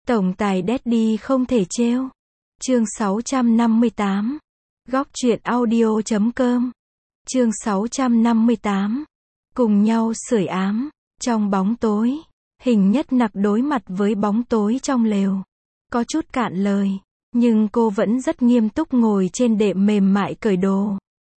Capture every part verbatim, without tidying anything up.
Tổng tài Daddy không thể trêu. Chương sáu trăm năm mươi tám. Góc truyện audio chấm com. Chương sáu trăm năm mươi tám. Cùng nhau sưởi ám. Trong bóng tối, Hình Nhất Nặc đối mặt với bóng tối trong lều. Có chút cạn lời, nhưng cô vẫn rất nghiêm túc ngồi trên đệm mềm mại cởi đồ.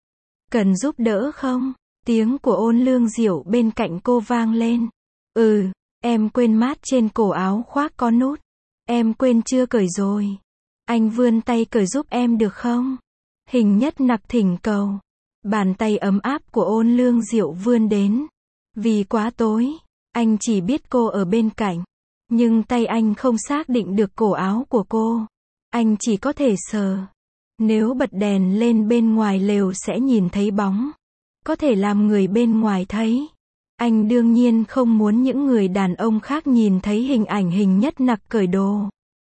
Cần giúp đỡ không? Tiếng của Ôn Lương Diệu bên cạnh cô vang lên. Ừ, em quên mát trên cổ áo khoác có nút. Em quên chưa cởi rồi. Anh vươn tay cởi giúp em được không? Hình Nhất Nặc thỉnh cầu. Bàn tay ấm áp của Ôn Lương Diệu vươn đến. Vì quá tối, anh chỉ biết cô ở bên cạnh. Nhưng tay anh không xác định được cổ áo của cô. Anh chỉ có thể sờ. Nếu bật đèn lên bên ngoài lều sẽ nhìn thấy bóng. Có thể làm người bên ngoài thấy. Anh đương nhiên không muốn những người đàn ông khác nhìn thấy hình ảnh Hình Nhất Nặc cởi đồ.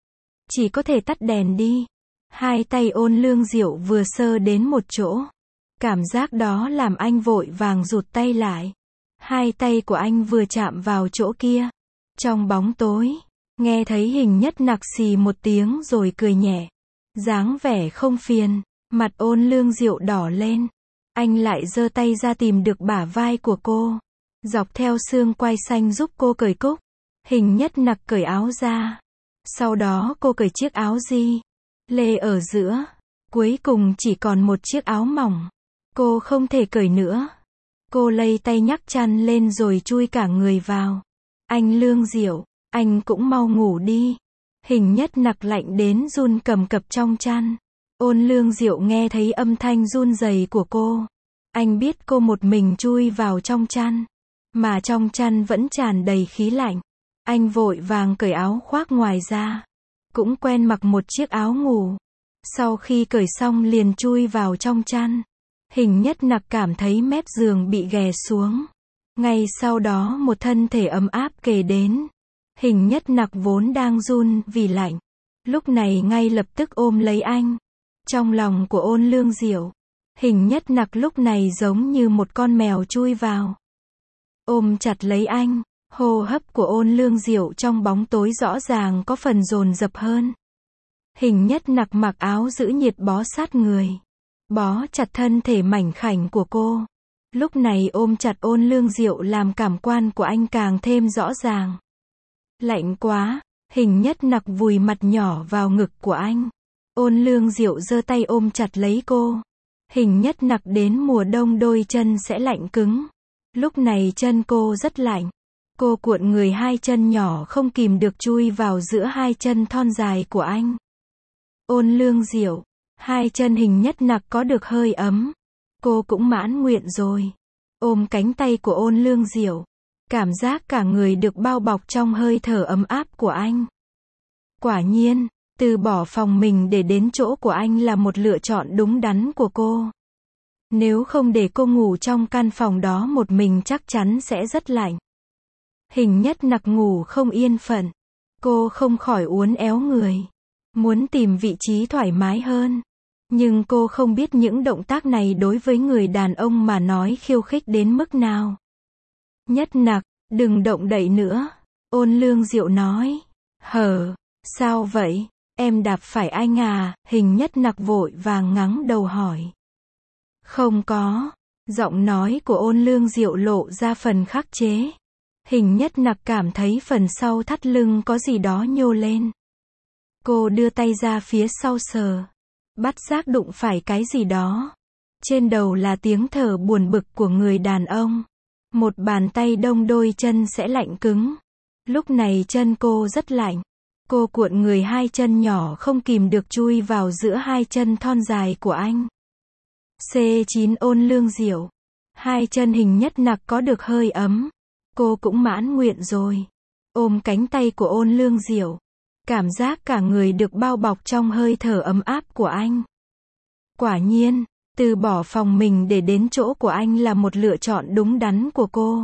Chỉ có thể tắt đèn đi. Hai tay Ôn Lương Diệu vừa sơ đến một chỗ. Cảm giác đó làm anh vội vàng rụt tay lại. Hai tay của anh vừa chạm vào chỗ kia. Trong bóng tối, nghe thấy Hình Nhất Nặc xì một tiếng rồi cười nhẹ. Dáng vẻ không phiền, mặt Ôn Lương Diệu đỏ lên. Anh lại giơ tay ra tìm được bả vai của cô. Dọc theo xương quai xanh giúp cô cởi cúc. Hình Nhất Nặc cởi áo ra. Sau đó cô cởi chiếc áo di lê ở giữa. Cuối cùng chỉ còn một chiếc áo mỏng. Cô không thể cởi nữa. Cô lay tay nhấc chăn lên rồi chui cả người vào. Anh Lương Diệu, anh cũng mau ngủ đi. Hình Nhất Nặc lạnh đến run cầm cập trong chăn. Ôn Lương Diệu nghe thấy âm thanh run rẩy của cô. Anh biết cô một mình chui vào trong chăn. Mà trong chăn vẫn tràn đầy khí lạnh. Anh vội vàng cởi áo khoác ngoài ra. Cũng quen mặc một chiếc áo ngủ. Sau khi cởi xong liền chui vào trong chăn. Hình Nhất Nặc cảm thấy mép giường bị ghè xuống. Ngay sau đó một thân thể ấm áp kề đến. Hình Nhất Nặc vốn đang run vì lạnh. Lúc này ngay lập tức ôm lấy anh. Trong lòng của Ôn Lương Diệu, Hình Nhất Nặc lúc này giống như một con mèo chui vào. Ôm chặt lấy anh, hô hấp của Ôn Lương Diệu trong bóng tối rõ ràng có phần dồn dập hơn. Hình Nhất Nặc mặc áo giữ nhiệt bó sát người. Bó chặt thân thể mảnh khảnh của cô. Lúc này ôm chặt Ôn Lương Diệu làm cảm quan của anh càng thêm rõ ràng. Lạnh quá, Hình Nhất Nặc vùi mặt nhỏ vào ngực của anh. Ôn Lương Diệu giơ tay ôm chặt lấy cô. Hình Nhất Nặc đến mùa đông đôi chân sẽ lạnh cứng. Lúc này chân cô rất lạnh. Cô cuộn người hai chân nhỏ không kìm được chui vào giữa hai chân thon dài của anh. Ôn Lương Diệu, hai chân Hình Nhất Nặc có được hơi ấm. Cô cũng mãn nguyện rồi. Ôm cánh tay của Ôn Lương Diệu. Cảm giác cả người được bao bọc trong hơi thở ấm áp của anh. Quả nhiên, từ bỏ phòng mình để đến chỗ của anh là một lựa chọn đúng đắn của cô. Nếu không để cô ngủ trong căn phòng đó một mình chắc chắn sẽ rất lạnh. Hình Nhất Nặc ngủ không yên phận. Cô không khỏi uốn éo người. Muốn tìm vị trí thoải mái hơn. Nhưng cô không biết những động tác này đối với người đàn ông mà nói khiêu khích đến mức nào. Nhất Nặc, đừng động đậy nữa. Ôn Lương Diệu nói. Hờ, sao vậy? Em đạp phải anh à? Hình Nhất Nặc vội vàng ngắng đầu hỏi. Không có. Giọng nói của Ôn Lương Diệu lộ ra phần khắc chế. Hình Nhất Nặc cảm thấy phần sau thắt lưng có gì đó nhô lên. Cô đưa tay ra phía sau sờ. Bắt giác đụng phải cái gì đó. Trên đầu là tiếng thở buồn bực của người đàn ông. Một bàn tay đông đôi chân sẽ lạnh cứng. Lúc này chân cô rất lạnh. Cô cuộn người hai chân nhỏ không kìm được chui vào giữa hai chân thon dài của anh. xê chín Ôn Lương Diệu. Hai chân Hình Nhất Nặc có được hơi ấm. Cô cũng mãn nguyện rồi. Ôm cánh tay của Ôn Lương Diệu. Cảm giác cả người được bao bọc trong hơi thở ấm áp của anh. Quả nhiên, từ bỏ phòng mình để đến chỗ của anh là một lựa chọn đúng đắn của cô.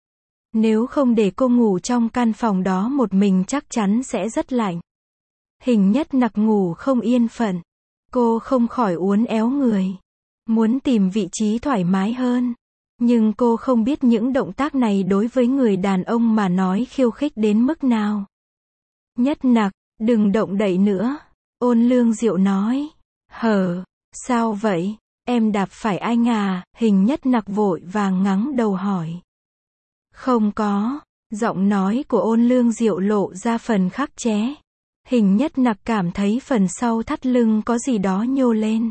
Nếu không để cô ngủ trong căn phòng đó một mình chắc chắn sẽ rất lạnh. Hình Nhất Nặc ngủ không yên phận. Cô không khỏi uốn éo người. Muốn tìm vị trí thoải mái hơn. Nhưng cô không biết những động tác này đối với người đàn ông mà nói khiêu khích đến mức nào. Nhất Nặc, Đừng động đậy nữa. Ôn Lương Diệu nói. Hờ, sao vậy? Em đạp phải anh à? Hình Nhất Nặc vội vàng ngắng đầu hỏi. Không có. Giọng nói của Ôn Lương Diệu lộ ra phần khắc chế. Hình Nhất Nặc cảm thấy phần sau thắt lưng có gì đó nhô lên.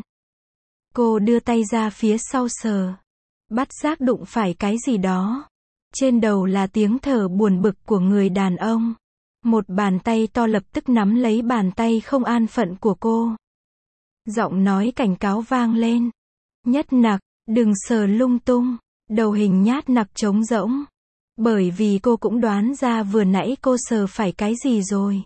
Cô đưa tay ra phía sau sờ. Bắt giác đụng phải cái gì đó. Trên đầu là tiếng thở buồn bực của người đàn ông. Một bàn tay to lập tức nắm lấy bàn tay không an phận của cô. Giọng nói cảnh cáo vang lên. Nhất Nặc, đừng sờ lung tung. Đầu Hình Nhát Nặc trống rỗng. Bởi vì cô cũng đoán ra vừa nãy cô sờ phải cái gì rồi.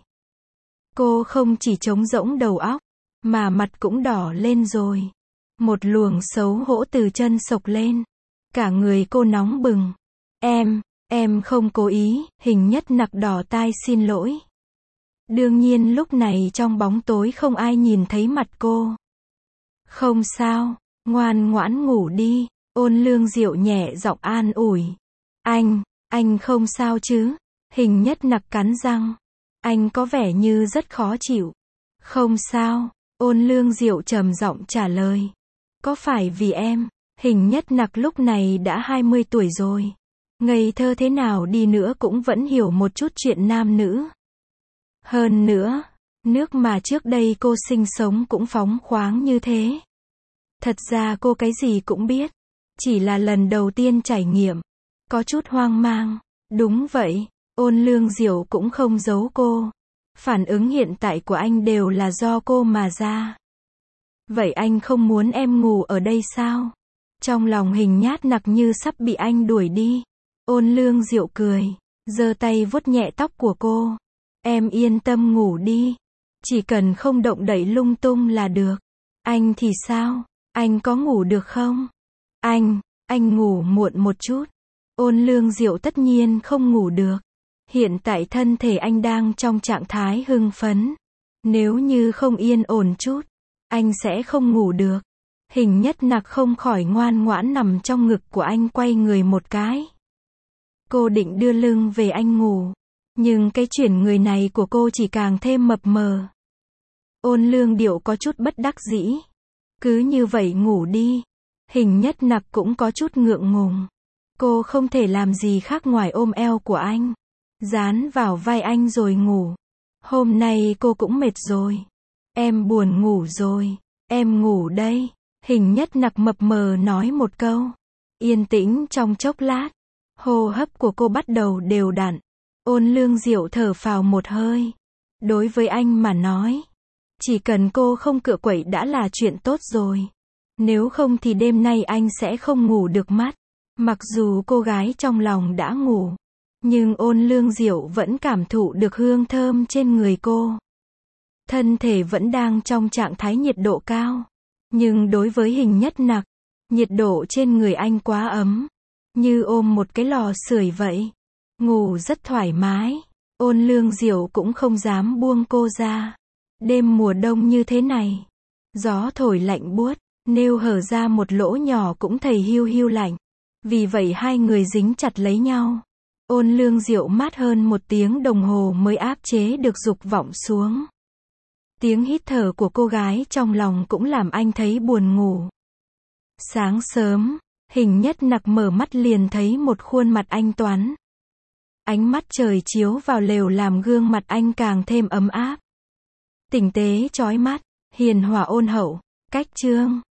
Cô không chỉ trống rỗng đầu óc, mà mặt cũng đỏ lên rồi. Một luồng xấu hổ từ chân sộc lên. Cả người cô nóng bừng. Em, em không cố ý. Hình Nhất Nặc đỏ tai xin lỗi. Đương nhiên lúc này trong bóng tối không ai nhìn thấy mặt cô. Không sao, ngoan ngoãn ngủ đi. Ôn Lương Diệu nhẹ giọng an ủi. Anh, anh không sao chứ? Hình Nhất Nặc cắn răng. Anh có vẻ như rất khó chịu. Không sao. Ôn Lương Diệu trầm giọng trả lời. Có phải vì em? Hình Nhất Nặc lúc này đã hai mươi tuổi rồi. Ngây thơ thế nào đi nữa cũng vẫn hiểu một chút chuyện nam nữ. Hơn nữa, nước mà trước đây cô sinh sống cũng phóng khoáng như thế. Thật ra cô cái gì cũng biết. Chỉ là lần đầu tiên trải nghiệm. Có chút hoang mang. Đúng vậy, Ôn Lương Diệu cũng không giấu cô. Phản ứng hiện tại của anh đều là do cô mà ra. Vậy anh không muốn em ngủ ở đây sao? Trong lòng Hình Nhát Nặc như sắp bị anh đuổi đi. Ôn Lương Diệu cười, giơ tay vuốt nhẹ tóc của cô. Em yên tâm ngủ đi. Chỉ cần không động đậy lung tung là được. Anh thì sao? Anh có ngủ được không? Anh, anh ngủ muộn một chút. Ôn Lương Diệu tất nhiên không ngủ được. Hiện tại thân thể anh đang trong trạng thái hưng phấn. Nếu như không yên ổn chút, anh sẽ không ngủ được. Hình Nhất Nặc không khỏi ngoan ngoãn nằm trong ngực của anh quay người một cái. Cô định đưa lưng về anh ngủ. Nhưng cái chuyển người này của cô chỉ càng thêm mập mờ. Ôn Lương Điệu có chút bất đắc dĩ. Cứ như vậy ngủ đi. Hình Nhất Nặc cũng có chút ngượng ngùng. Cô không thể làm gì khác ngoài ôm eo của anh. Dán vào vai anh rồi ngủ. Hôm nay cô cũng mệt rồi. Em buồn ngủ rồi. Em ngủ đây. Hình Nhất Nặc mập mờ nói một câu. Yên tĩnh trong chốc lát. Hô hấp của cô bắt đầu đều đặn. Ôn Lương Diệu thở phào một hơi. Đối với anh mà nói, chỉ cần cô không cựa quậy đã là chuyện tốt rồi. Nếu không thì đêm nay anh sẽ không ngủ được mắt. Mặc dù cô gái trong lòng đã ngủ, nhưng Ôn Lương Diệu vẫn cảm thụ được hương thơm trên người cô. Thân thể vẫn đang trong trạng thái nhiệt độ cao. Nhưng đối với Hình Nhất Nặc, nhiệt độ trên người anh quá ấm. Như ôm một cái lò sưởi vậy. Ngủ rất thoải mái. Ôn Lương Diệu cũng không dám buông cô ra. Đêm mùa đông như thế này. Gió thổi lạnh buốt. Nêu hở ra một lỗ nhỏ cũng thấy hiu hiu lạnh. Vì vậy hai người dính chặt lấy nhau. Ôn Lương Diệu mát hơn một tiếng đồng hồ mới áp chế được dục vọng xuống. Tiếng hít thở của cô gái trong lòng cũng làm anh thấy buồn ngủ. Sáng sớm, Hình Nhất Nặc mở mắt liền thấy một khuôn mặt anh Tuấn. Ánh mắt trời chiếu vào lều làm gương mặt anh càng thêm ấm áp. Tinh tế chói mắt, hiền hòa ôn hậu, cách chương.